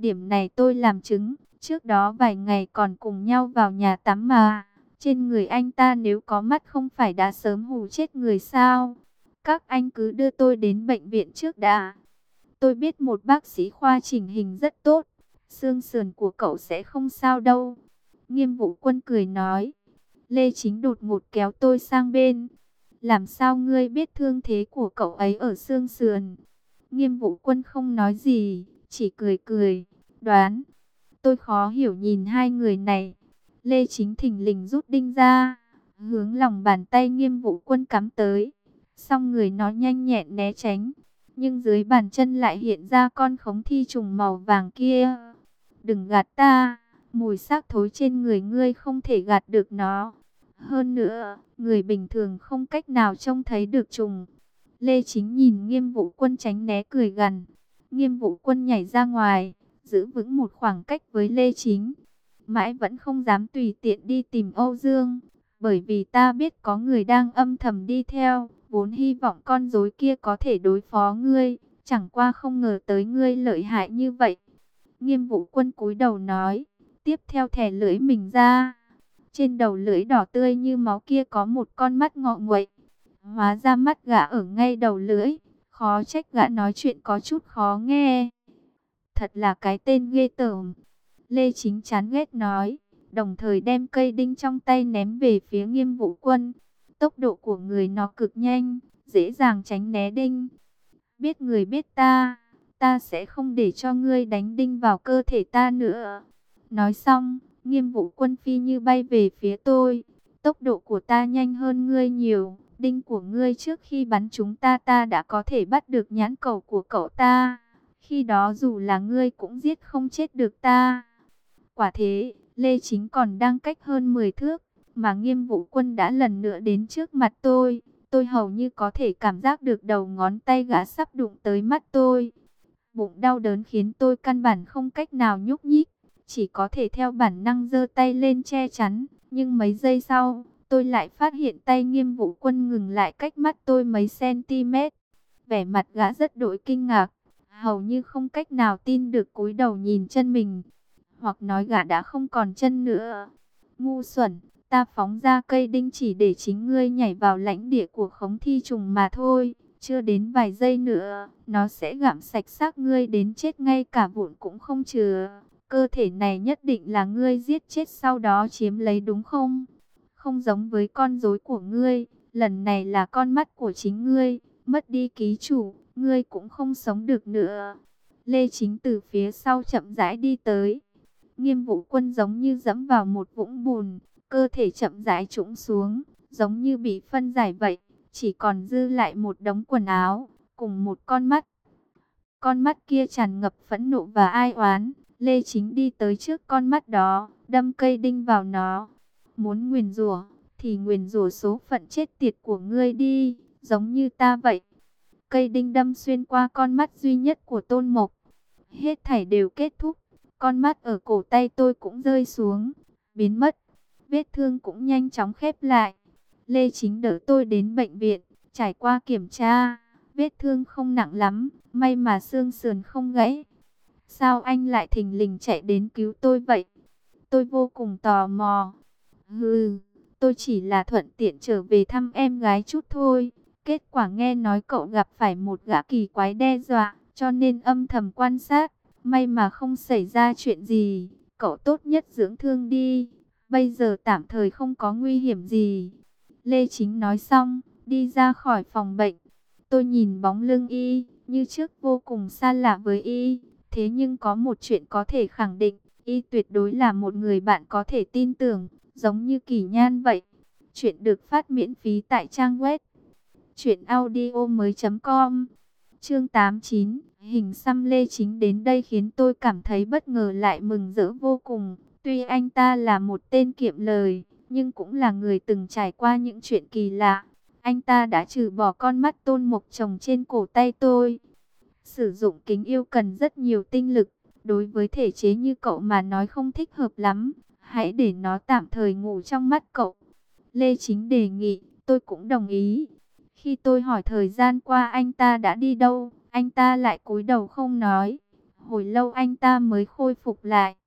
Điểm này tôi làm chứng, trước đó vài ngày còn cùng nhau vào nhà tắm mà. Trên người anh ta nếu có mắt không phải đã sớm hù chết người sao? Các anh cứ đưa tôi đến bệnh viện trước đã. Tôi biết một bác sĩ khoa chỉnh hình rất tốt. Xương sườn của cậu sẽ không sao đâu. Nghiêm Vũ Quân cười nói. Lê Chính đột ngột kéo tôi sang bên. Làm sao ngươi biết thương thế của cậu ấy ở xương sườn? Nghiêm Vũ Quân không nói gì, chỉ cười cười. Đoán. Tôi khó hiểu nhìn hai người này. Lê Chính thình lình rút đinh ra, hướng lòng bàn tay Nghiêm Vũ Quân cắm tới. Song người nó nhanh nhẹn né tránh, nhưng dưới bàn chân lại hiện ra con khống thi trùng màu vàng kia. Đừng gạt ta, mùi xác thối trên người ngươi không thể gạt được nó. Hơn nữa, người bình thường không cách nào trông thấy được trùng. Lê Chính nhìn Nghiêm Vũ Quân tránh né cười gằn. Nghiêm Vũ Quân nhảy ra ngoài, giữ vững một khoảng cách với Lê Chính. Mãi vẫn không dám tùy tiện đi tìm Âu Dương, bởi vì ta biết có người đang âm thầm đi theo, vốn hy vọng con rối kia có thể đối phó ngươi, chẳng qua không ngờ tới ngươi lợi hại như vậy. Nghiêm Vũ Quân cúi đầu nói, tiếp theo thè lưỡi mình ra. Trên đầu lưỡi đỏ tươi như máu kia có một con mắt ngọ nguậy. Hóa ra mắt gã ở ngay đầu lưỡi, khó trách gã nói chuyện có chút khó nghe. Thật là cái tên ghê tởm. Lê Chính chán ghét nói, đồng thời đem cây đinh trong tay ném về phía Nghiêm Vũ Quân. Tốc độ của người nó cực nhanh, dễ dàng tránh né đinh. Biết người biết ta, ta sẽ không để cho ngươi đánh đinh vào cơ thể ta nữa. Nói xong, Nghiêm Vũ Quân phi như bay về phía tôi. Tốc độ của ta nhanh hơn ngươi nhiều. Đinh của ngươi trước khi bắn chúng ta đã có thể bắt được nhãn cầu của cậu ta. Khi đó dù là ngươi cũng giết không chết được ta. Quả thế, Lê Chính còn đang cách hơn 10 thước, mà Nghiêm Vũ Quân đã lần nữa đến trước mặt tôi. Tôi hầu như có thể cảm giác được đầu ngón tay gã sắp đụng tới mắt tôi. Bụng đau đớn khiến tôi căn bản không cách nào nhúc nhích, chỉ có thể theo bản năng giơ tay lên che chắn. Nhưng mấy giây sau, tôi lại phát hiện tay Nghiêm Vũ Quân ngừng lại cách mắt tôi mấy cm. Vẻ mặt gã rất đỗi kinh ngạc, hầu như không cách nào tin được cúi đầu nhìn chân mình. Hoặc nói gã đã không còn chân nữa. Ngu xuẩn, ta phóng ra cây đinh chỉ để chính ngươi nhảy vào lãnh địa của khống thi trùng mà thôi. Chưa đến vài giây nữa, nó sẽ gặm sạch xác ngươi đến chết, ngay cả vụn cũng không chừa. Cơ thể này nhất định là ngươi giết chết sau đó chiếm lấy đúng không? Không giống với con rối của ngươi, lần này là con mắt của chính ngươi. Mất đi ký chủ, ngươi cũng không sống được nữa. Lê Chính từ phía sau chậm rãi đi tới. Nghiêm Vũ Quân giống như dẫm vào một vũng bùn, cơ thể chậm rãi trũng xuống, giống như bị phân giải vậy, chỉ còn dư lại một đống quần áo, cùng một con mắt. Con mắt kia tràn ngập phẫn nộ và ai oán. Lê Chính đi tới trước con mắt đó, đâm cây đinh vào nó. Muốn nguyền rủa thì nguyền rủa số phận chết tiệt của ngươi đi, giống như ta vậy. Cây đinh đâm xuyên qua con mắt duy nhất của Tôn Mộc. Hết thảy đều kết thúc. Con mắt ở cổ tay tôi cũng rơi xuống, biến mất. Vết thương cũng nhanh chóng khép lại. Lê Chính đỡ tôi đến bệnh viện, trải qua kiểm tra. Vết thương không nặng lắm, may mà xương sườn không gãy. Sao anh lại thình lình chạy đến cứu tôi vậy? Tôi vô cùng tò mò. Tôi chỉ là thuận tiện trở về thăm em gái chút thôi. Kết quả nghe nói cậu gặp phải một gã kỳ quái đe dọa, cho nên âm thầm quan sát. May mà không xảy ra chuyện gì, cậu tốt nhất dưỡng thương đi. Bây giờ tạm thời không có nguy hiểm gì. Lê Chính nói xong, đi ra khỏi phòng bệnh. Tôi nhìn bóng lưng y, như trước vô cùng xa lạ với y. Thế nhưng có một chuyện có thể khẳng định, y tuyệt đối là một người bạn có thể tin tưởng, giống như Kỳ Nhan vậy. Chuyện được phát miễn phí tại trang web truyệnaudiomoi.com. Chương 89, hình xăm. Lê Chính đến đây khiến tôi cảm thấy bất ngờ lại mừng rỡ vô cùng. Tuy anh ta là một tên kiệm lời, nhưng cũng là người từng trải qua những chuyện kỳ lạ. Anh ta đã trừ bỏ con mắt Tôn Mộc trồng trên cổ tay tôi. Sử dụng kính yêu cần rất nhiều tinh lực, đối với thể chế như cậu mà nói không thích hợp lắm. Hãy để nó tạm thời ngủ trong mắt cậu. Lê Chính đề nghị, tôi cũng đồng ý. Khi tôi hỏi thời gian qua anh ta đã đi đâu, anh ta lại cúi đầu không nói. Hồi lâu anh ta mới khôi phục lại.